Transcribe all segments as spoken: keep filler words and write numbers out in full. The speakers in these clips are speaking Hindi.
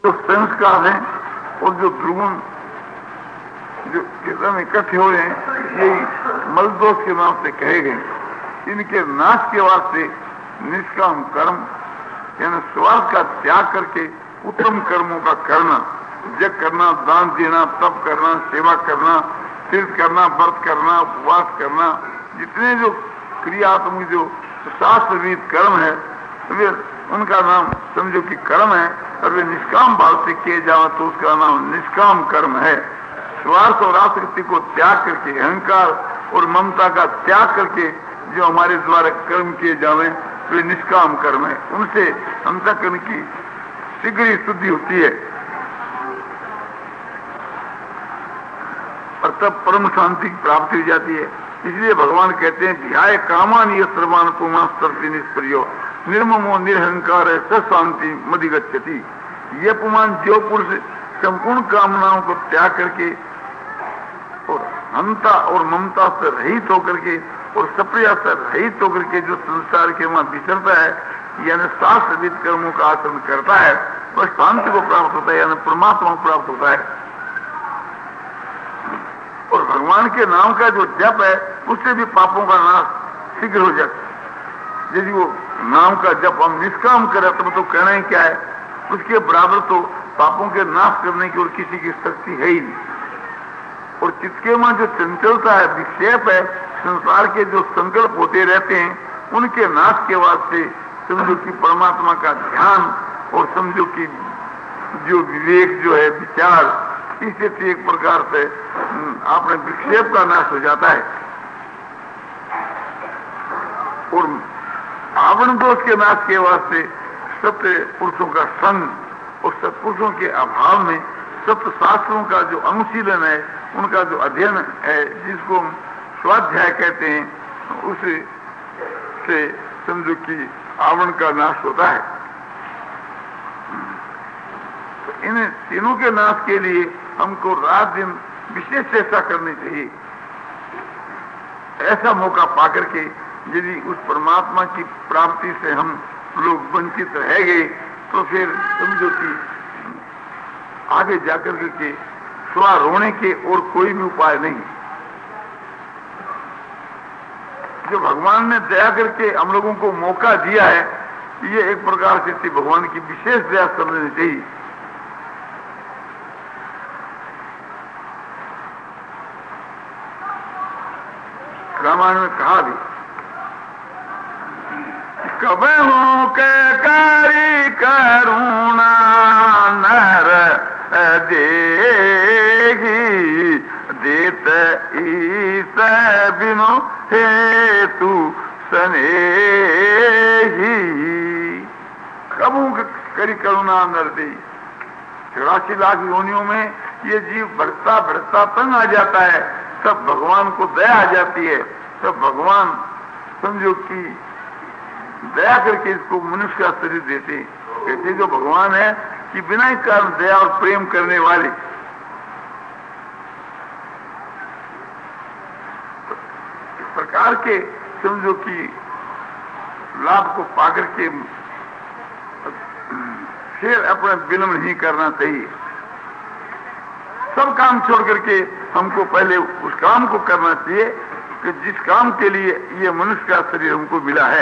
जो संस्कार हैं और जो दुर्गुण जो एकदम इकट्ठे हो रहे हैं, यही मलदोष के नाम से कहे गए। इनके नाश के वास्ते निष्काम कर्म यानी स्वार्थ का त्याग करके उत्तम कर्मों का करना, यज्ञ करना, दान देना, तप करना, सेवा करना, तीर्थ करना, व्रत करना, उपवास करना, जितने जो क्रियात्मक जो शास्त्रविद कर्म है वे उनका नाम समझो कि कर्म है। और वे निष्काम भाव से किए जाओ तो उसका नाम निष्काम कर्म है। स्वार्थ और आसक्ति को त्याग करके, अहंकार और ममता का त्याग करके जो हमारे द्वारा कर्म किए जावे वे निष्काम कर्म है। उनसे अंतःकरण की शीघ्र ही शुद्धि होती है और तब परम शांति की प्राप्ति हो जाती है। इसलिए भगवान कहते हैं ध्याय कामान ये सर्वान पुमास्तर निष्प्रियो निर्ममो निरहंकार है शांति मधिगच्छति। ये पुमान जो पुरुष संपूर्ण कामनाओं को त्याग करके और हंता और ममता से रहित होकर के और सप्रिया से रहित होकर के जो संसार के वहां विचरता है यानी शास्त्रविद कर्मों का आचरण करता है वह शांति को प्राप्त होता है यानी परमात्मा को प्राप्त होता है। और भगवान के नाम का जो जप है उससे भी पापों का नाश शीघ्र हो जाता है। यदि वो नाम का जप हम निष्काम करें तब तो कहना ही क्या है, उसके बराबर तो पापों के नाश करने की और किसी की शक्ति है ही नहीं। और चित्त के में जो चंचलता है, विक्षेप है, संसार के जो संकल्प होते रहते हैं उनके नाश के वास्ते समझो कि परमात्मा का ध्यान और समझो कि जो विवेक जो है विचार इससे एक प्रकार से आपने विक्षेप का नाश हो जाता है। और आवरण दोष के नाश के वास्ते सत्य पुरुषों का संग और सत्पुरुषों के अभाव में सत्य शास्त्रों का जो अनुशीलन है उनका जो अध्ययन है जिसको स्वाध्याय कहते हैं उसे से समझो कि आवरण का नाश होता है। तो इन तीनों के नाश के लिए हमको रात दिन विशेष चेष्टा करनी चाहिए। ऐसा मौका पाकर के यदि उस परमात्मा की प्राप्ति से हम लोग वंचित रह गए तो फिर समझो कि आगे जाकर के स्वा रोने के और कोई भी उपाय नहीं। जो भगवान ने दया करके हम लोगों को मौका दिया है ये एक प्रकार से भगवान की विशेष दया समझनी चाहिए। रामायण में कहा भी कबहू के करी करुणा नर देगी देत ईस बिनो हेतु स्नेही। कबहू के करी करुणा नर दे। चौरासी लाख योनियों में ये जीव बढ़ता बढ़ता तंग आ जाता है तब भगवान को दया आ जाती है। तब भगवान समझो कि दया करके इसको मनुष्य का शरीर देते। कहते जो भगवान है कि बिना ही कारण दया और प्रेम करने वाले। तो इस प्रकार के समझो कि लाभ को पाकर के फिर अपना विलंब नहीं करना चाहिए। सब काम छोड़ करके हमको पहले उस काम को करना चाहिए कि जिस काम के लिए ये मनुष्य का शरीर हमको मिला है।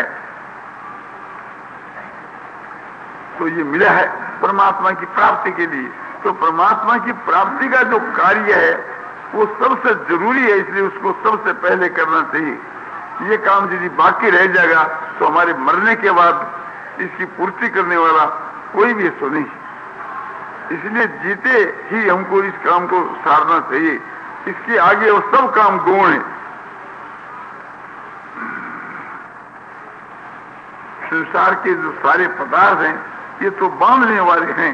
तो ये मिला है परमात्मा की प्राप्ति के लिए। तो परमात्मा की प्राप्ति का जो कार्य है वो सबसे जरूरी है, इसलिए उसको सबसे पहले करना चाहिए। ये काम यदि बाकी रह जाएगा तो हमारे मरने के बाद इसकी पूर्ति करने वाला कोई भी सो नहीं। इसलिए जीते ही हमको इस काम को सारना चाहिए। इसके आगे वो सब काम गौण है। संसार के जो सारे पदार्थ हैं ये तो बांधने वाले हैं।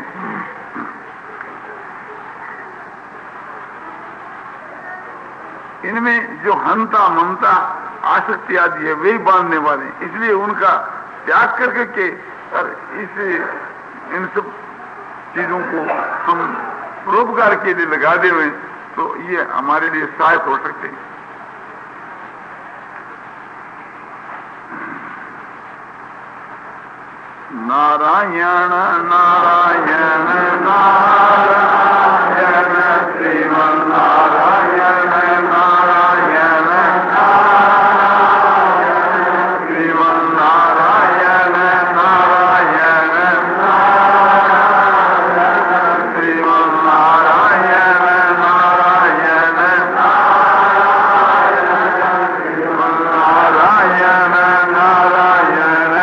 इनमें जो हंता ममता आसक्ति आदि है वही बांधने वाले हैं। इसलिए उनका त्याग करके के और इस इन सब चीजों को हम परोपकार के लिए लगा दे हुए तो ये हमारे लिए सहायक हो सकते हैं। नारायण नारायण नारायण श्रीमन नारायण नारायण श्रीमन नारायण नारायण श्रीमन नारायण नारायण श्रीमन नारायण नारायण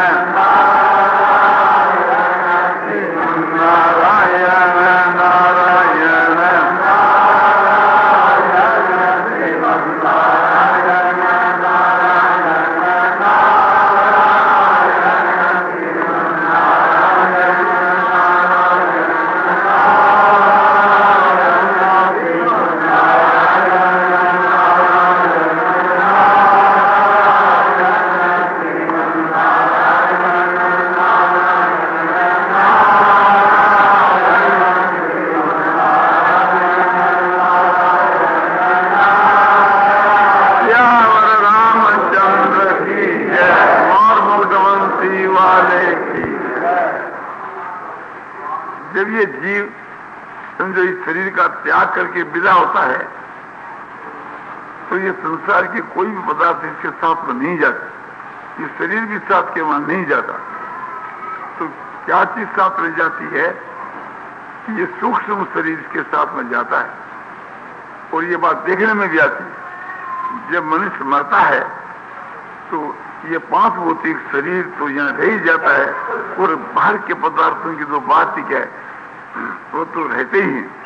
जब ये जीव समझो इस शरीर का त्याग करके विदा होता है तो ये संसार के कोई भी पदार्थ इसके साथ में नहीं जाता, ये शरीर भी साथ के वहां नहीं जाता। तो क्या चीज साथ रह जाती है कि ये सूक्ष्म शरीर इसके साथ में जाता है। और ये बात देखने में भी आती है, जब मनुष्य मरता है तो ये पांच भौतिक शरीर तो यहाँ रह ही जाता है और बाहर के पदार्थों की तो बात ही क्या है, वो तो रहते ही हैं।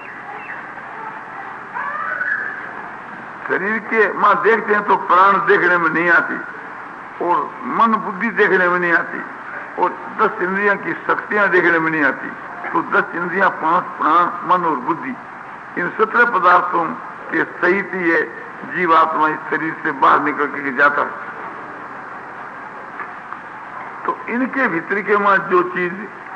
शरीर के मां देखते हैं तो प्राण देखने में नहीं आती और मन बुद्धि देखने में नहीं आती और दस इंद्रियां की शक्तियां देखने में नहीं आती। तो दस इंद्रियां, पांच प्राण, मन और बुद्धि, इन सत्रह पदार्थों के सहित ही है जीवात्मा इस शरीर से बाहर निकल के जाता है। तो इनके भीतर के मां जो चीज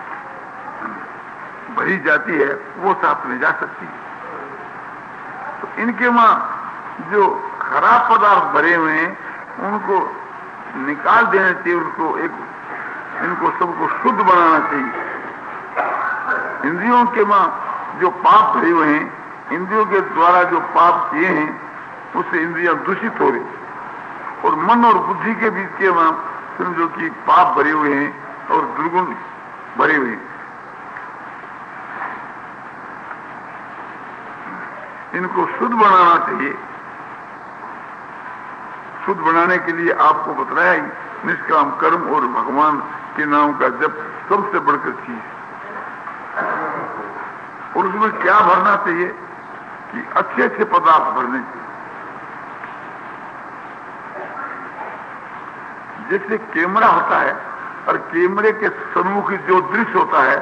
भरी जाती है वो साथ में जा सकती है। तो इनके मां जो खराब पदार्थ भरे हुए हैं उनको निकाल देना चाहिए, उनको एक इनको सबको शुद्ध बनाना चाहिए। इंद्रियों के मां जो पाप भरे हुए हैं, इंद्रियों के द्वारा जो पाप किए हैं उससे इंद्रियां दूषित हो रही और मन और बुद्धि के बीच के मां समझो कि पाप भरे हुए हैं और दुर्गुण भरे हुए हैं। इनको शुद्ध बनाना चाहिए। शुद्ध बनाने के लिए आपको बताया ही निष्काम कर्म और भगवान के नाम का जप सबसे बढ़कर चीज। और उसमें क्या भरना चाहिए कि अच्छे अच्छे पदार्थ भरने चाहिए। जैसे कैमरा होता है और कैमरे के सम्मुख जो दृश्य होता है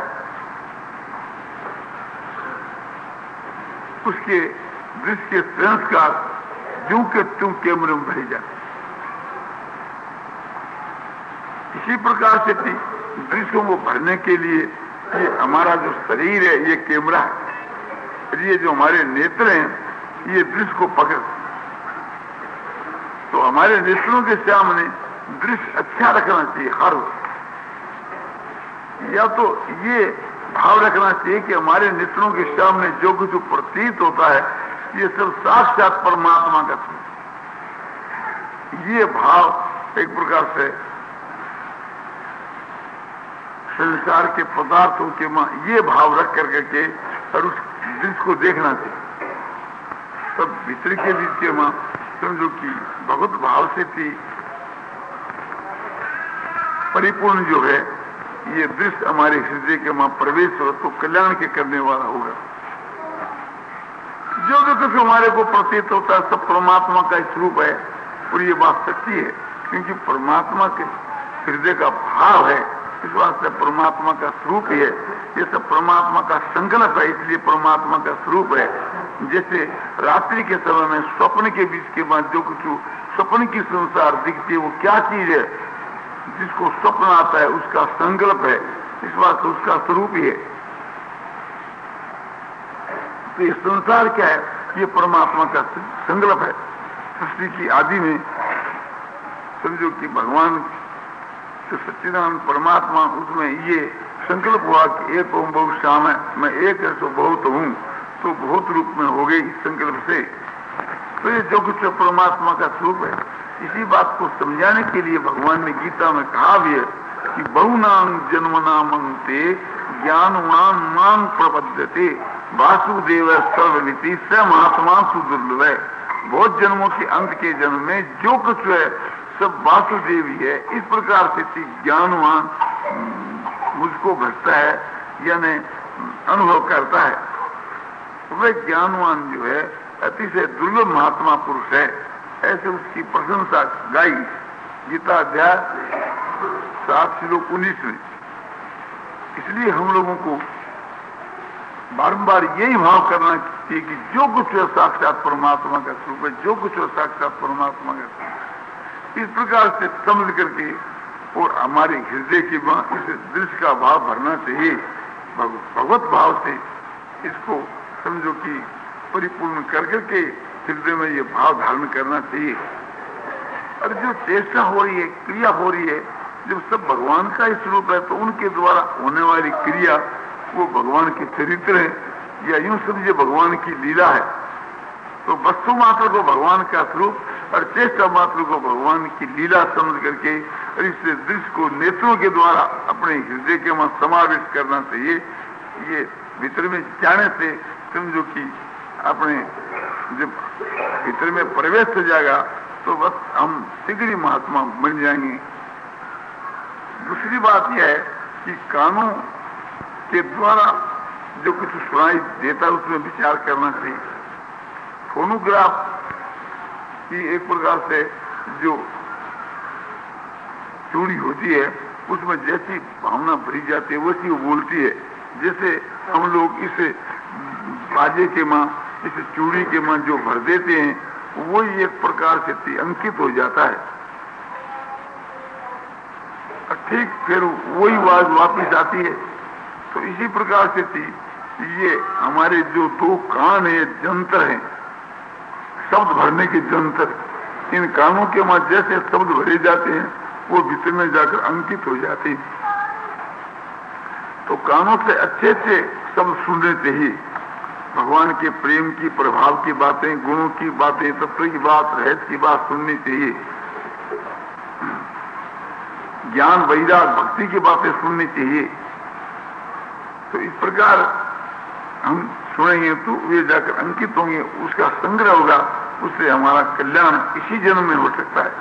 उसके दृश्य के संस्कार जू के त्यों कैमरे में भरे जाते। इसी प्रकार से दृश्यों को भरने के लिए ये हमारा जो शरीर है ये कैमरा है, ये जो हमारे नेत्र हैं ये दृश्य को पकड़। तो हमारे नेत्रों के सामने दृश्य अच्छा रखना चाहिए हर वक्त, या तो ये भाव रखना चाहिए कि हमारे नेत्रों के सामने जो कुछ प्रतीत होता है ये सब साक्षात परमात्मा का था। ये भाव एक प्रकार से संसार के पदार्थों के मां ये भाव रख करके के और उस दृश्य को देखना चाहिए। तब भीतर के बीच के मां समझो कि बहुत भाव से थी परिपूर्ण जो है ये दृश्य हमारे हृदय के मां प्रवेश हो तो कल्याण के करने वाला होगा। जो जो कुछ हमारे को प्रतीत होता है सब परमात्मा का स्वरूप है और ये बात सच्ची है, क्योंकि परमात्मा के हृदय का भाव है, इस वास्ते परमात्मा का स्वरूप ही है। ये सब परमात्मा का संकल्प है, इसलिए परमात्मा का स्वरूप है। जैसे रात्रि के समय में स्वप्न के बीच के बाद जो कुछ स्वप्न की संसार दिखती है वो क्या चीज है, जिसको स्वप्न आता है उसका संकल्प है, इस वास्ते उसका स्वरूप ही है। तो ये संसार क्या है, ये परमात्मा का संकल्प है। सृष्टि की आदि में समझो कि भगवान तो सच्चिदानंद परमात्मा उसमें ये संकल्प हुआ कि एक ओम बहुत श्याम है, मैं एक है तो बहुत हूँ, तो बहुत रूप में हो गई इस संकल्प से। तो ये जो कुछ परमात्मा का स्वरूप है, इसी बात को समझाने के लिए भगवान ने गीता में कहा भी है कि बहुनाम जन्मनामंते ज्ञानवान मांग प्रबद्धते वासुदेव सर्वलिति स महात्मा सुदुर्लभ है। बहुत जन्मों के अंत के जन्म में जो कुछ है सब वासुदेव ही है। इस प्रकार से ज्ञानवान मुझको घटता है यानी अनुभव करता है। वह ज्ञानवान जो है अतिशय दुर्लभ महात्मा पुरुष है, ऐसे उसकी प्रशंसा गाई गीता अध्याय सात श्लोक उन्नीस में। इसलिए हम लोगों को बारंबार यही भाव करना चाहिए कि जो कुछ है साक्षात परमात्मा का स्वरूप है, जो कुछ है साक्षात परमात्मा का स्वरूप। इस प्रकार से समझ करके और हमारे हृदय की इस दृश्य का भाव भरना चाहिए। भगवत भाव से इसको समझो कि परिपूर्ण कर करके हृदय में ये भाव धारण करना चाहिए। और जो चेष्टा हो रही है, क्रिया हो रही है, जब सब भगवान का ही स्वरूप है तो उनके द्वारा होने वाली क्रिया वो भगवान के चरित्र है, या यूं समझिए भगवान की लीला है। तो वस्तु मात्र को भगवान का स्वरूप और चेष्टा मात्र को भगवान की लीला समझ करके और इस दृश्य को नेत्रों के द्वारा अपने हृदय के में समावेश करना चाहिए। ये भीतर में जाने से समझो कि अपने जब भीतर में प्रवेश हो जाएगा तो बस हम शीघ्र ही महात्मा बन जाएंगे। दूसरी बात यह है कि कानों के द्वारा जो कुछ सुनाई देता है उसमें विचार करना चाहिए। फोनोग्राफ की एक प्रकार से जो चूड़ी होती है उसमें जैसी भावना भरी जाती है वैसी वो बोलती है। जैसे हम लोग इस बाजे के मां, इस चूड़ी के मां जो भर देते हैं वही एक प्रकार से अंकित हो जाता है। ठीक फिर वही आवाज वापिस आती है। तो इसी प्रकार से थी ये हमारे जो दो कान है, जंतर हैं, शब्द भरने के जंतर, इन कानों के मां जैसे शब्द भरे जाते हैं वो भीतर में जाकर अंकित हो जाते हैं। तो कानों से अच्छे अच्छे शब्द सुनने चाहिए। भगवान के प्रेम की, प्रभाव की बातें, गुणों की बातें, तत्व की बात, रहस्य की बात सुननी चाहिए। ज्ञान, वैराग, भक्ति की बातें सुननी चाहिए। तो इस प्रकार हम सुनेंगे तो वे जाकर अंकित होंगे, उसका संग्रह होगा, उससे हमारा कल्याण इसी जन्म में हो सकता है।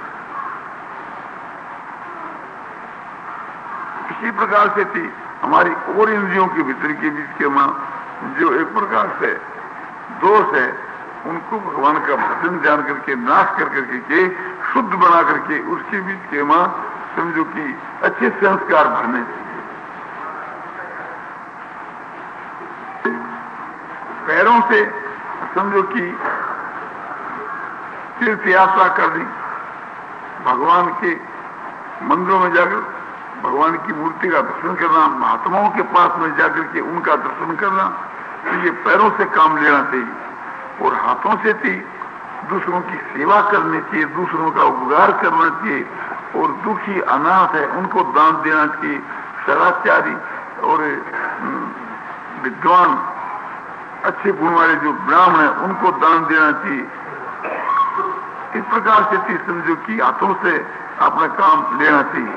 इसी प्रकार से थी हमारी और इंद्रियों के भीतर के बीच के मां जो एक प्रकार से दोष है उनको भगवान का भजन जान करके नाश कर करके के शुद्ध बना करके उसके बीच के मां समझो कि अच्छे संस्कार भरने। पैरों से समझो कि तीर्थ यात्रा कर दी, भगवान के मंदिरों में जाकर भगवान की मूर्ति का दर्शन करना, महात्माओं के पास में जाकर के उनका दर्शन करना, तो ये पैरों से काम लेना चाहिए। और हाथों से थी दूसरों की सेवा करनी चाहिए, दूसरों का उपकार करना चाहिए, और दुखी अनाथ है उनको दान देना चाहिए। सदाचारी और विद्वान अच्छे गुण वाले जो ब्राह्मण है उनको दान देना चाहिए। इस प्रकार से थी समझो कि हाथों से अपना काम लेना चाहिए।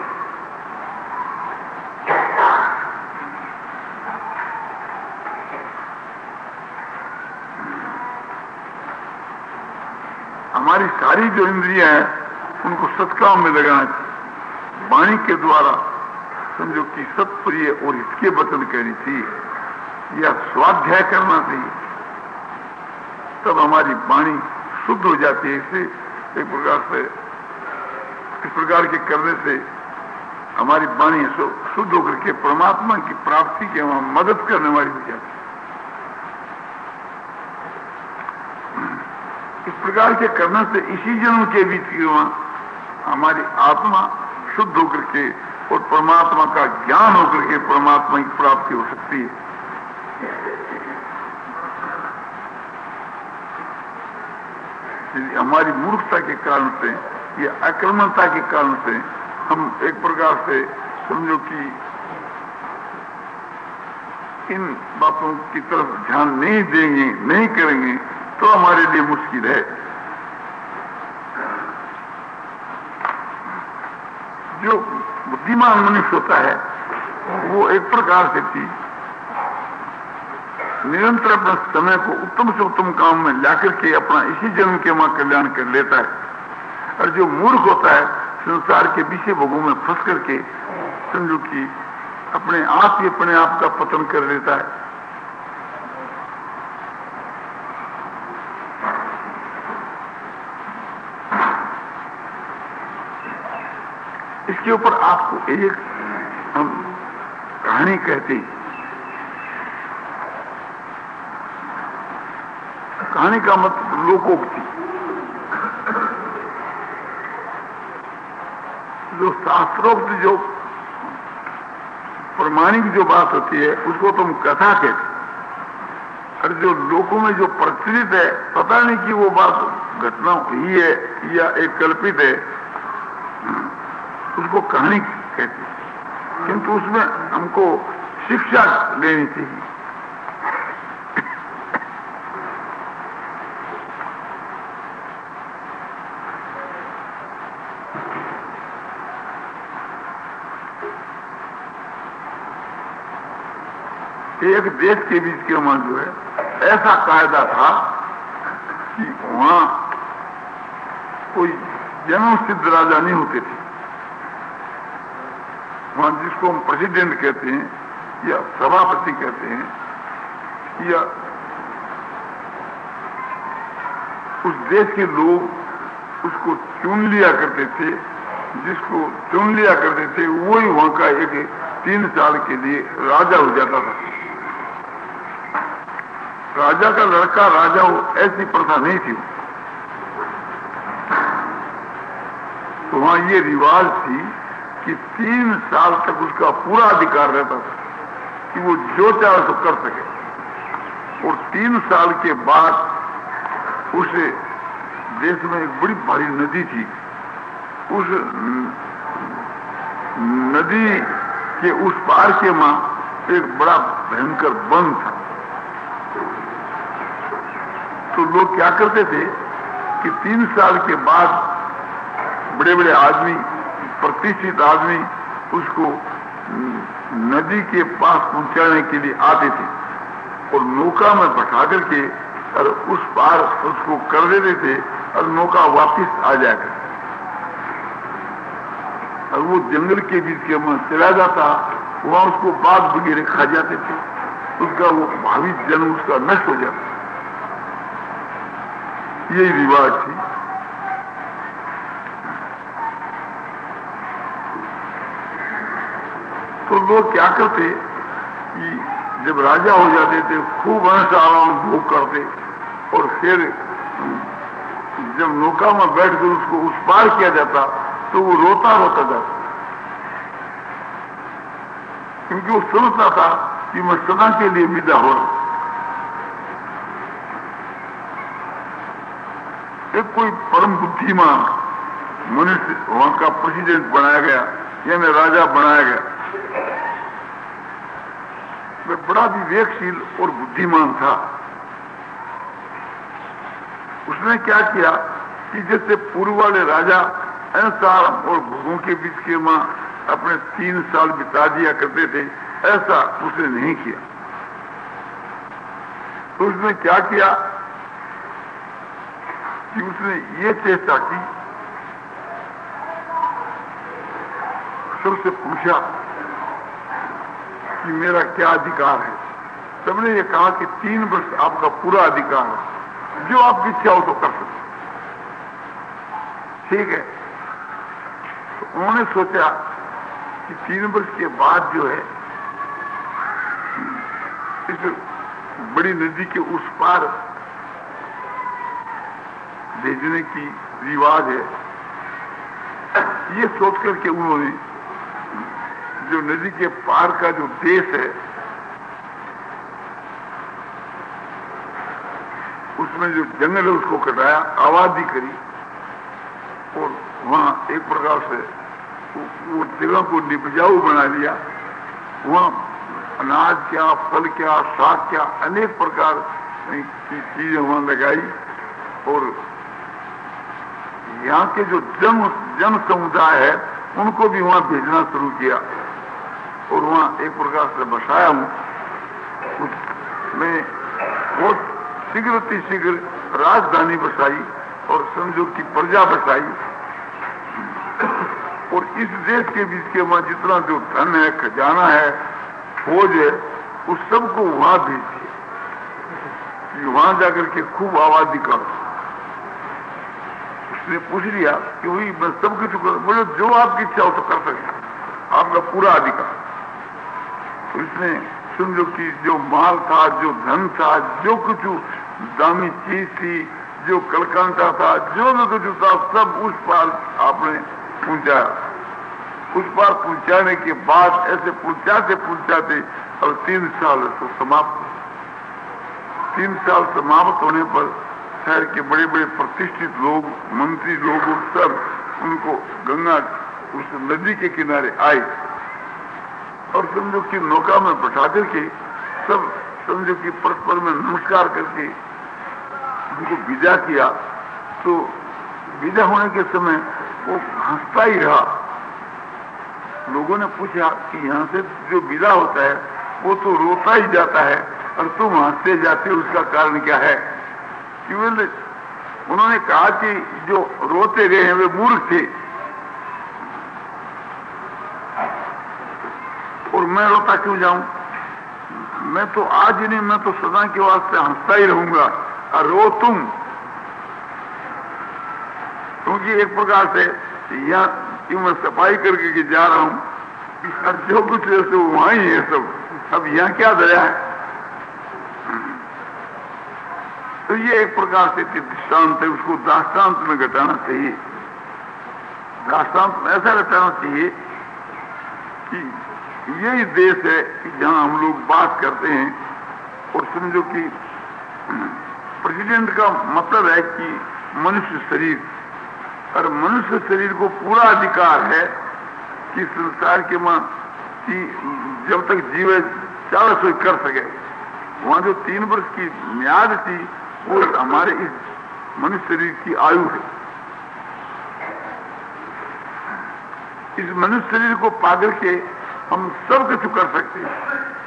हमारी सारी जो इंद्रियां हैं उनको सत्काम में लगाना चाहिए। वाणी के द्वारा समझो कि सत्प्रिय और इसके वचन कहनी चाहिए या स्वाध्याय करना चाहिए, तब हमारी वाणी शुद्ध हो जाती है। इसे एक प्रकार से इस प्रकार के करने से हमारी वाणी शुद्ध होकर के परमात्मा की प्राप्ति के वहां मदद करने वाली हो जाती है। इस प्रकार के करने से इसी जन्म के बीच की वहां हमारी आत्मा शुद्ध होकर के और परमात्मा का ज्ञान होकर के परमात्मा की प्राप्ति हो सकती है। हमारी मूर्खता के कारण से या अक्रमणता के कारण से हम एक प्रकार से समझो कि इन बातों की तरफ ध्यान नहीं देंगे, नहीं करेंगे तो हमारे लिए मुश्किल है। जो बुद्धिमान मनुष्य होता है वो एक प्रकार से थी निरंतर अपने समय को उत्तम से उत्तम काम में लाकर के अपना इसी जन्म के मां कल्याण कर लेता है। और जो मूर्ख होता है संसार के विषय भोगों में फंस करके समझो कि अपने आप ही अपने आप का पतन कर लेता है। इसके ऊपर आपको एक हम कहानी कहते हैं। कहानी का मतलब लोकोक्ति, जो शास्त्रोक्त जो प्रमाणिक जो बात होती है उसको तुम कथा कहते, और जो लोगों में जो प्रचलित है पता नहीं कि वो बात घटना हुई है या एक कल्पित है, उसको कहानी कहते हैं। किंतु उसमें हमको शिक्षा लेनी चाहिए। एक देश के बीच के वहां जो है ऐसा कायदा था कि वहां कोई जन्म सिद्ध राजा नहीं होते थे। वहां जिसको हम प्रेसिडेंट कहते हैं या सभापति कहते हैं, या उस देश के लोग उसको चुन लिया करते थे। जिसको चुन लिया करते थे वही वहां का एक तीन साल के लिए राजा हो जाता था। राजा का लड़का राजा हो ऐसी प्रथा नहीं थी। तो वहां ये रिवाज थी कि तीन साल तक उसका पूरा अधिकार रहता था कि वो जो चाहे तो कर सके। और तीन साल के बाद उस देश में एक बड़ी भारी नदी थी। उस नदी के उस पार के मां एक बड़ा भयंकर वन था। तो लोग क्या करते थे कि तीन साल के बाद बड़े बड़े आदमी, प्रतिष्ठित आदमी उसको नदी के पास पहुंचाने के लिए आते थे और नौका में बैठा करके और उस पार उसको कर देते थे और नौका वापिस आ जाया करती। और वो जंगल के बीच के वहां चला जाता, वहां उसको बाघ वगैरह खा जाते थे, उसका वो भावी जन्म उसका नष्ट हो जाता। यही रिवाज थी। तो लोग क्या करते कि जब राजा हो जाते थे खूब अंश आराम भोग करते और फिर जब नौका में बैठ कर उसको उस पार किया जाता तो वो रोता रोता जाता, क्योंकि वो समझता था कि मैं सदा के लिए विदा हो रहा। एक कोई परम बुद्धिमान मनुष्य वहां का प्रेसिडेंट बनाया गया, यानी राजा बनाया गया। वह बड़ा विवेकशील और बुद्धिमान था। उसने क्या किया कि जैसे पूर्व वाले राजा अहंसार और भोगों के बीच के मां अपने तीन साल बिता दिया करते थे, ऐसा उसने नहीं किया। तो उसने क्या किया कि उसने ये चेष्टा की, सबसे पूछा कि मेरा क्या अधिकार है। सबने ये कहा कि तीन वर्ष आपका पूरा अधिकार है, जो आपकी इच्छा हो तो कर सकते। ठीक है। तो उन्होंने सोचा कि तीन वर्ष के बाद जो है इस बड़ी नदी के उस पार भेजने की रिवाज है। ये सोच करके उन्होंने जो नदी के पार का जो देश है उसमें जो जंगल है उसको कटाया, आबादी करी और वहां एक प्रकार से वो जगह को निपजाऊ बना दिया। वहाँ अनाज क्या, फल क्या, शाक क्या, अनेक प्रकार की चीजें वहां लगाई और यहाँ के जो जन जन समुदाय है उनको भी वहां भेजना शुरू किया और वहां एक प्रकार से बसाया हूं। मैं बहुत शीघ्र अति शीघ्र राजधानी बसाई और समझो की प्रजा बसाई और इस देश के बीच के वहां जितना जो धन है, खजाना है, फौज है, उस सबको वहां भेज दिया, वहां जाकर के खूब आबादी करो। उसने पूछ लिया कि वही मैं सब कुछ बोले जो आपकी इच्छा हो तो कर सकते, आपका पूरा अधिकार। तो इसने समझो कि जो माल था, जो धन था, जो कुछ दामी चीज थी, जो कलकांटा था, जो भी कुछ था, सब उस पार आपने पहुंचाया। उस पार पहुंचाने के बाद ऐसे पहुंचाते पहुंचाते और तीन साल तो समाप्त। तीन साल समाप्त होने पर शहर के बड़े बड़े प्रतिष्ठित लोग, मंत्री लोग सब उनको गंगा उस नदी के किनारे आए और समझो कि नौका में बैठा करके सब समझो कि परस्पर में नमस्कार करके उनको विदा किया। तो विदा होने के समय वो हंसता ही रहा। लोगों ने पूछा कि यहाँ से जो विदा होता है वो तो रोता ही जाता है और तुम हंसते जाते, उसका कारण क्या है? क्यों? उन्होंने कहा कि जो रोते रहे हैं वे मूर्ख थे और मैं रोता क्यों जाऊं? मैं तो आज ही नहीं, मैं तो सदा के वास्ते हंसता ही रहूंगा और रो तुम। क्योंकि एक प्रकार से यहाँ कि मैं सफाई करके के जा रहा हूं और जो कुछ है तो वहां ही है सब, अब यहाँ क्या दया है? तो ये एक प्रकार से दृष्टांत है, उसको दाष्टांत में घटाना चाहिए। दाष्टांत में ऐसा घटाना चाहिए कि यही देश है कि जहां हम लोग बात करते हैं और समझो कि प्रेसिडेंट का मतलब है कि मनुष्य शरीर, और मनुष्य शरीर को पूरा अधिकार है कि संसार के मां जब तक जीवे चाहे सो कर सके। वहां जो तीन वर्ष की म्याद थी वो हमारे इस मनुष्य शरीर की आयु है। इस मनुष्य शरीर को पाकर के हम सब कुछ कर सकते हैं,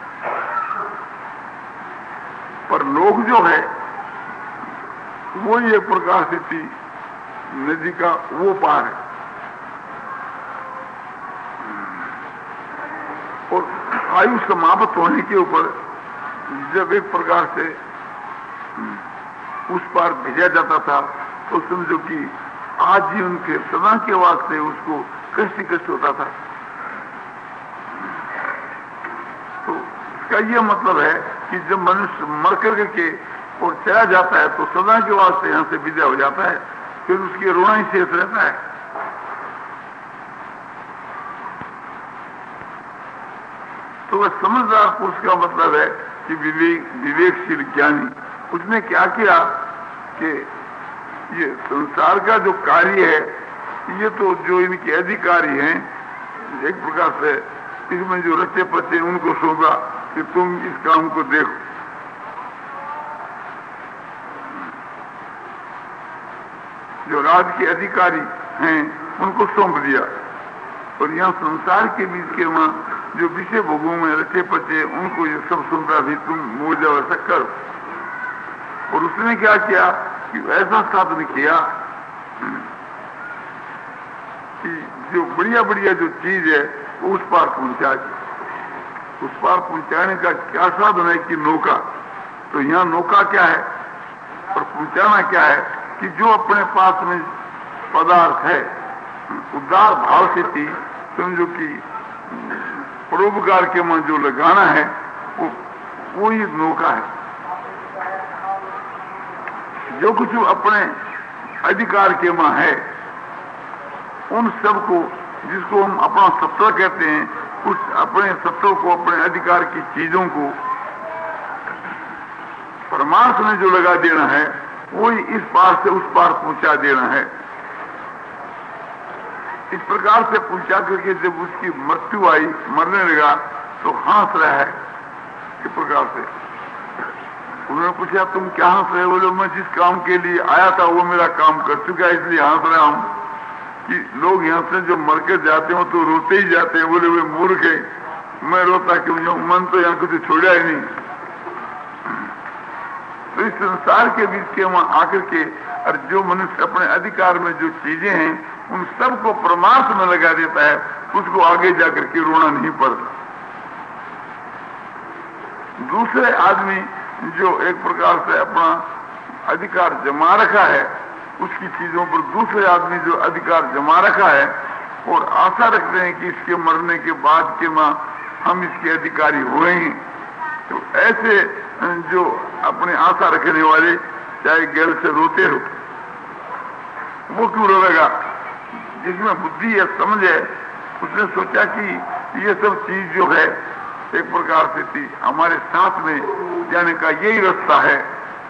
पर लोग जो है वो एक प्रकार से थी नदी का वो पार है और आयु समाप्त होने के ऊपर जब एक प्रकार से उस पार भेजा जाता था तो समझो कि आजीवन के सदा के वास्ते उसको कष्ट कष्ट होता था। तो इसका यह मतलब है कि जब मनुष्य मर कर के और चला जाता है तो सदा के वास्ते यहां से विदा हो जाता है, फिर उसकी रोना ही शेष रहता है। तो वह समझदार पुरुष का मतलब है कि विवेक विवेकशील ज्ञानी। उसने क्या किया कि ये संसार का जो कार्य है ये तो जो इनके अधिकारी हैं एक प्रकार से इसमें जो रचे पचे उनको सौंपा कि तुम इस काम को देखो। जो राज के अधिकारी हैं उनको सौंप दिया और यहाँ संसार के बीच के वहां जो विषय भोगों में रचे पचे उनको ये सब सुनता भी तुम मोजा वैसा करो। और उसने क्या किया कि ऐसा साधन किया कि जो बढ़िया बढ़िया जो चीज है वो उस पार पहुंचा दी। उस पार पहुंचाने का क्या साधन है कि नौका। तो यहाँ नौका क्या है और पहुंचाना क्या है कि जो अपने पास में पदार्थ है उदार भाव से थी समझो कि परोपकार के मन जो लगाना है वो वो ही नौका है। जो कुछ अपने अधिकार के मां है उन सब को जिसको हम अपना सत्ता कहते हैं उस अपने सत्ता को अपने अधिकार की चीजों को परमार्थ में जो लगा देना है वही इस पार से उस पार पहुंचा देना है। इस प्रकार से पूछा करके जब उसकी मृत्यु आई, मरने लगा, तो हंस रहा है इस प्रकार से। उन्होंने पूछा तुम क्या हंस रहे? बोले मैं जिस काम के लिए आया था वो मेरा काम कर चुका है, इसलिए हंस रहा हूं। कि लोग यहाँ से जो मर के जाते हो तो रोते ही जाते हैं। बोले वे मूर्ख है, मैं रोता क्यों जाऊं, मन तो यहाँ कुछ छोड़ा ही नहीं। तो इस संसार के बीच के वहां आकर के और जो मनुष्य अपने अधिकार में जो चीजें हैं उन सबको परमार्थ में लगा देता है, उसको आगे जाकर के रोना नहीं पड़ता। दूसरे आदमी जो एक प्रकार से अपना अधिकार जमा रखा है, उसकी चीजों पर दूसरे आदमी जो अधिकार जमा रखा है और आशा रखते हैं कि इसके मरने के बाद के मां हम इसके अधिकारी हुए हैं, तो ऐसे जो अपने आशा रखने वाले चाहे गैल से रोते हो, वो क्यों रोएगा? जिसमें बुद्धि है, समझ है, उसने सोचा कि ये सब चीज जो है एक प्रकार से थी हमारे साथ में जाने का यही रास्ता है।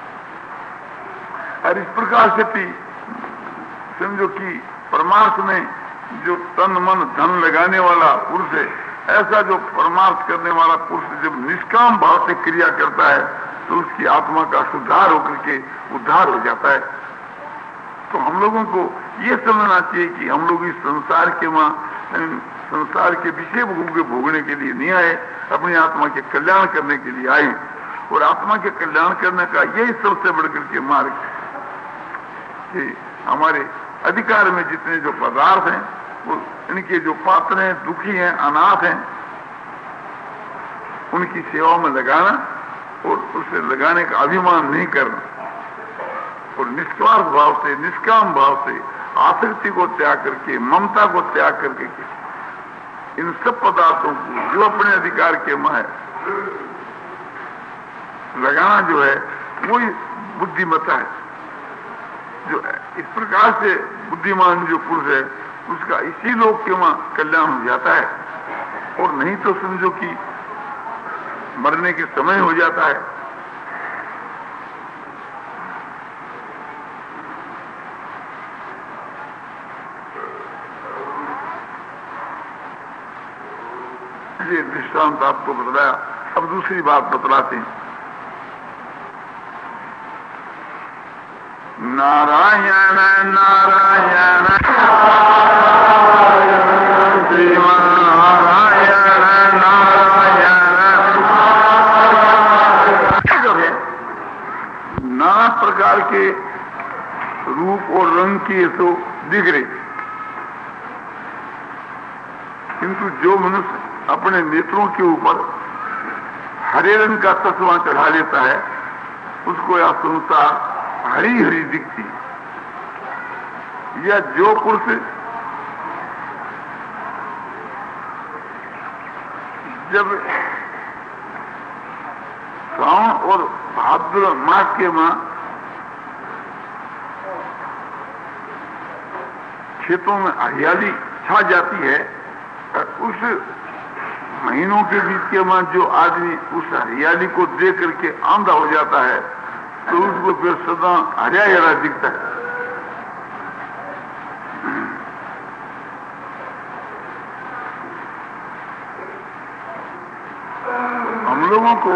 और इस प्रकार से थी समझो कि परमार्थ में जो तन मन धन लगाने वाला पुरुष है, ऐसा जो परमार्थ करने वाला पुरुष जब निष्काम भाव से क्रिया करता है तो उसकी आत्मा का सुधार होकर के उद्धार हो जाता है। तो हम लोगों को ये समझना चाहिए कि हम लोग इस संसार के मां संसार के विषय भोग के भोगने के लिए नहीं आए, अपनी आत्मा के कल्याण करने के लिए आए। और आत्मा के कल्याण करने का यही सबसे बढ़कर के मार्ग है कि हमारे अधिकार में जितने जो पदार्थ हैं वो इनके जो पात्र हैं, दुखी हैं, अनाथ हैं, उनकी सेवा में लगाना और उसे लगाने का अभिमान नहीं करना और निस्वार्थ भाव से, निष्काम भाव से आसक्ति को त्याग करके, ममता को त्याग करके इन सब पदार्थों को जो अपने अधिकार के मां है लगाना जो है वही बुद्धिमत्ता है। जो इस प्रकार से बुद्धिमान जो पुरुष है उसका इसी लोक के मां कल्याण हो जाता है, और नहीं तो समझो कि मरने के समय हो जाता है। ये दृष्टांत आपको बतलाया। अब दूसरी बात बतलाते हैं। नारायण नारायण श्रीमन नारायण नारायण जो है नाना प्रकार के रूप और रंग की तो दिख रही, किंतु जो मनुष्य अपने नेत्रों के ऊपर हरे रंग का तस्मा चढ़ा लेता है उसको यह संसार हरी हरी दिखती। या जो पुरुष जब श्रावण और भाद्र मास के मां खेतों में हरियाली छा जाती है, उस महीनों के बीच के मां जो आदमी उस हरियाली को देख करके आंधा हो जाता है तो उसको फिर सदा हरा हरा दिखता है। हम लोगों को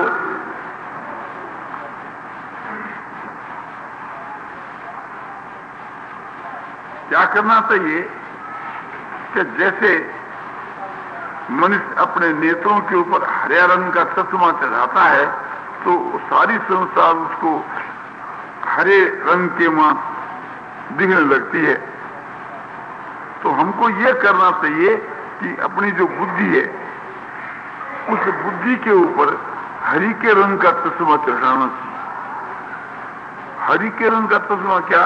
क्या करना चाहिए कि जैसे मनुष्य अपने नेत्रों के ऊपर हरे रंग का चश्मा चढ़ाता है तो सारी संसार उसको हरे रंग के मां दिखने लगती है। तो हमको यह करना चाहिए कि अपनी जो बुद्धि है उस बुद्धि के ऊपर हरि के रंग का चश्मा चढ़ाना चाहिए। हरि के रंग का चश्मा क्या?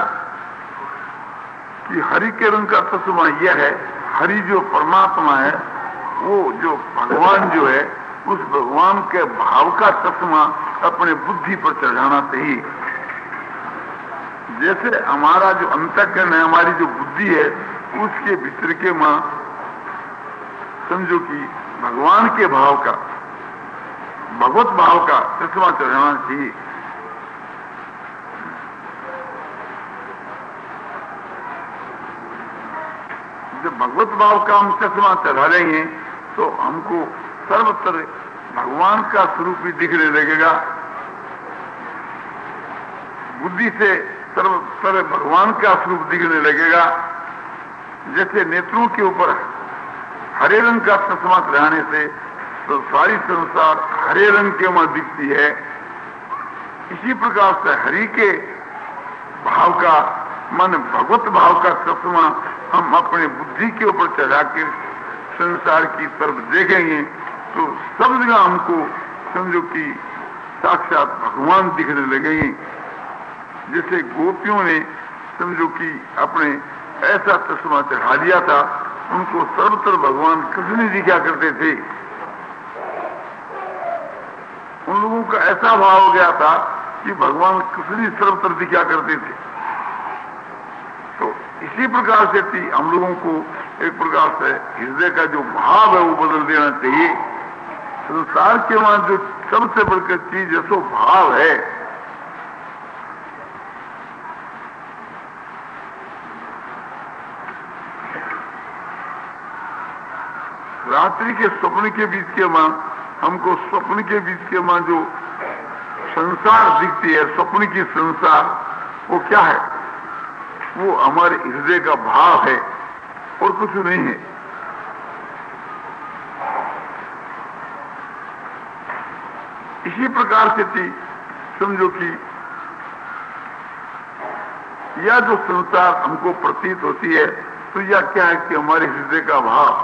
कि हरि के रंग का चश्मा यह है, हरि जो परमात्मा है, वो जो भगवान जो है, उस भगवान के भाव का चश्मा अपने बुद्धि पर चढ़ाना चाहिए। जैसे हमारा जो अंतःकरण है, हमारी जो बुद्धि है, उसके भीतर के मां समझो कि भगवान के भाव का, भगवत भाव का चश्मा चढ़ाना चाहिए। जब भगवत भाव का हम चश्मा चढ़ा लेंगे तो हमको सर्वत्र भगवान का स्वरूप भी दिखने लगेगा। बुद्धि से सर्वत्र भगवान का स्वरूप दिखने लगेगा। जैसे नेत्रों के ऊपर हरे रंग का चश्मा चढ़ाने से तो सारी संसार हरे रंग के में दिखती है। इसी प्रकार से हरि के भाव का मन भगवत भाव का चश्मा हम अपने बुद्धि के ऊपर चढ़ा के संसार की तरफ देखेंगे तो सब जगह हमको समझो कि साक्षात भगवान दिखने लगेंगे। जैसे गोपियों ने समझो कि अपने ऐसा चश्मा चढ़ा दिया था, उनको सर्वत्र भगवान कृष्ण दिखा करते थे। उन लोगों का ऐसा भाव हो गया था कि भगवान कृष्ण सर्वत्र दिखा करते थे। तो इसी प्रकार से थी हम लोगों को एक प्रकार से हृदय का जो भाव है वो बदल देना चाहिए। संसार के वहां जो सबसे बढ़कर चीज है सो भाव है। रात्रि के स्वप्न के बीच के मां हमको स्वप्न के बीच के मां जो संसार दिखती है, स्वप्न की संसार, वो क्या है? वो हमारे हृदय का भाव है और कुछ नहीं है। इसी प्रकार से थी समझो कि यह जो संसार हमको प्रतीत होती है तो यह क्या है कि हमारे हृदय का भाव।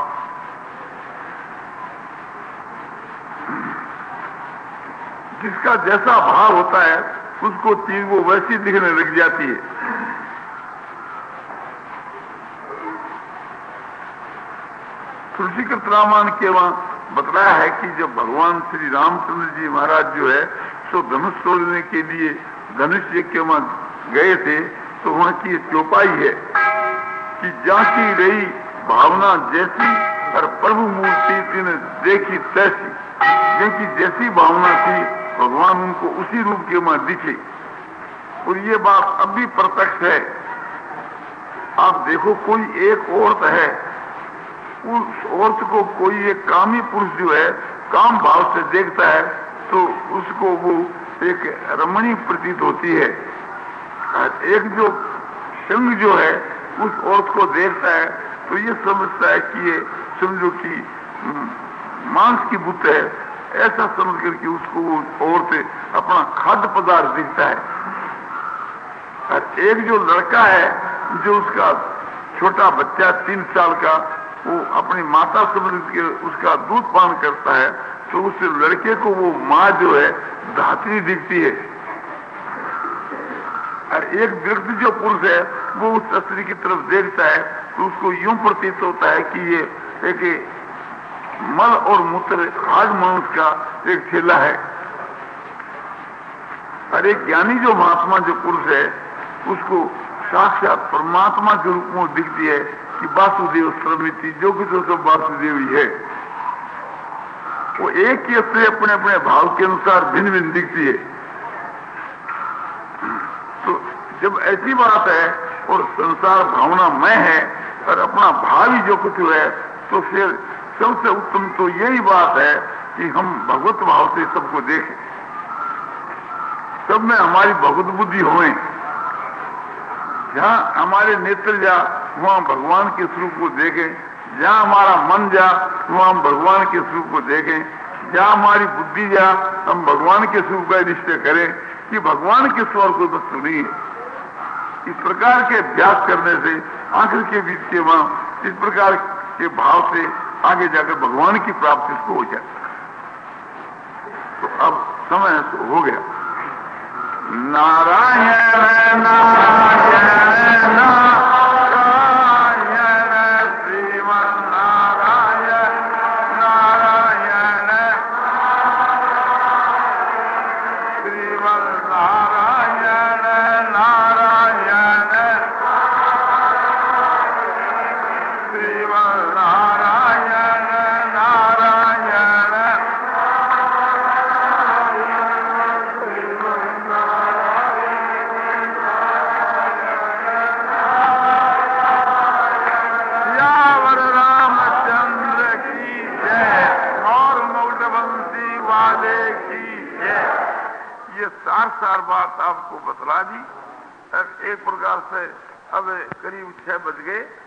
जिसका जैसा भाव होता है उसको चीज वो वैसी दिखने लग जाती है। तुलसीकृत रामायण के वहां बतलाया है कि जब भगवान श्री रामचंद्र जी महाराज जो है सो धनुष तोड़ने के लिए धनुष के वहां गए थे तो वहां की चौपाई है कि जाती रही भावना जैसी और प्रभु मूर्ति तिन्हें देखी तैसी। जिनकी जैसी भावना थी भगवान उनको उसी रूप के वहां दिखे। और ये बात अब भी प्रत्यक्ष है। आप देखो कोई एक औरत है, उस औरत को कोई एक कामी पुरुष जो है काम भाव से देखता है तो उसको वो एक रमणीय प्रतीत होती है। एक जो संग जो है उस औरत को देखता है तो ये समझता है कि ये समझो कि मांस की बुत है, ऐसा समझ करके उसको वो औरत अपना खाद्य पदार्थ दिखता है। और एक जो लड़का है जो उसका छोटा बच्चा तीन साल का वो अपनी माता समझ के उसका दूध पान करता है तो उस लड़के को वो माँ जो है धात्री दिखती है। और एक व्यक्ति जो पुरुष है वो उस स्त्री की तरफ देखता है तो उसको यूं प्रतीत होता है कि ये एक मल और मूत्र आज मनुष्य का एक ठेला है। और एक ज्ञानी जो महात्मा जो पुरुष है उसको साक्षात परमात्मा के रूप में दिखती है कि वासुदेव सर्वमिति, जो कुछ तो सब वासुदेव ही है। वो एक ही स्त्री अपने अपने भाव के अनुसार भिन्न भिन्न दिखती है। तो जब ऐसी बात है और संसार भावनामय है और अपना भाव ही जो कुछ है तो फिर सबसे उत्तम तो यही बात है कि हम भगवत भाव से सबको देखें, सब में हमारी भगवत बुद्धि होए। जहां हमारे नेत्र जा वहां भगवान के स्वरूप को देखें, जहां हमारा मन जा वहां हम भगवान के स्वरूप को देखें, जहां हमारी बुद्धि जा हम भगवान के स्वरूप का निश्चय करें कि भगवान के स्वर कोई वस्तु नहीं है। इस प्रकार के अभ्यास करने से आखिर के बीच के वहां इस प्रकार के भाव से आगे जाकर भगवान की प्राप्ति इसको हो जाए। तो अब समय हो गया। नारायण नारायण नारायण श्रीमन नारायण नारायण श्रीमन नारायण नारायण श्रीमन नारायण नारायण की जय। ये सार सार बात आपको बतला दी। एक प्रकार से अब करीब छह बज गए।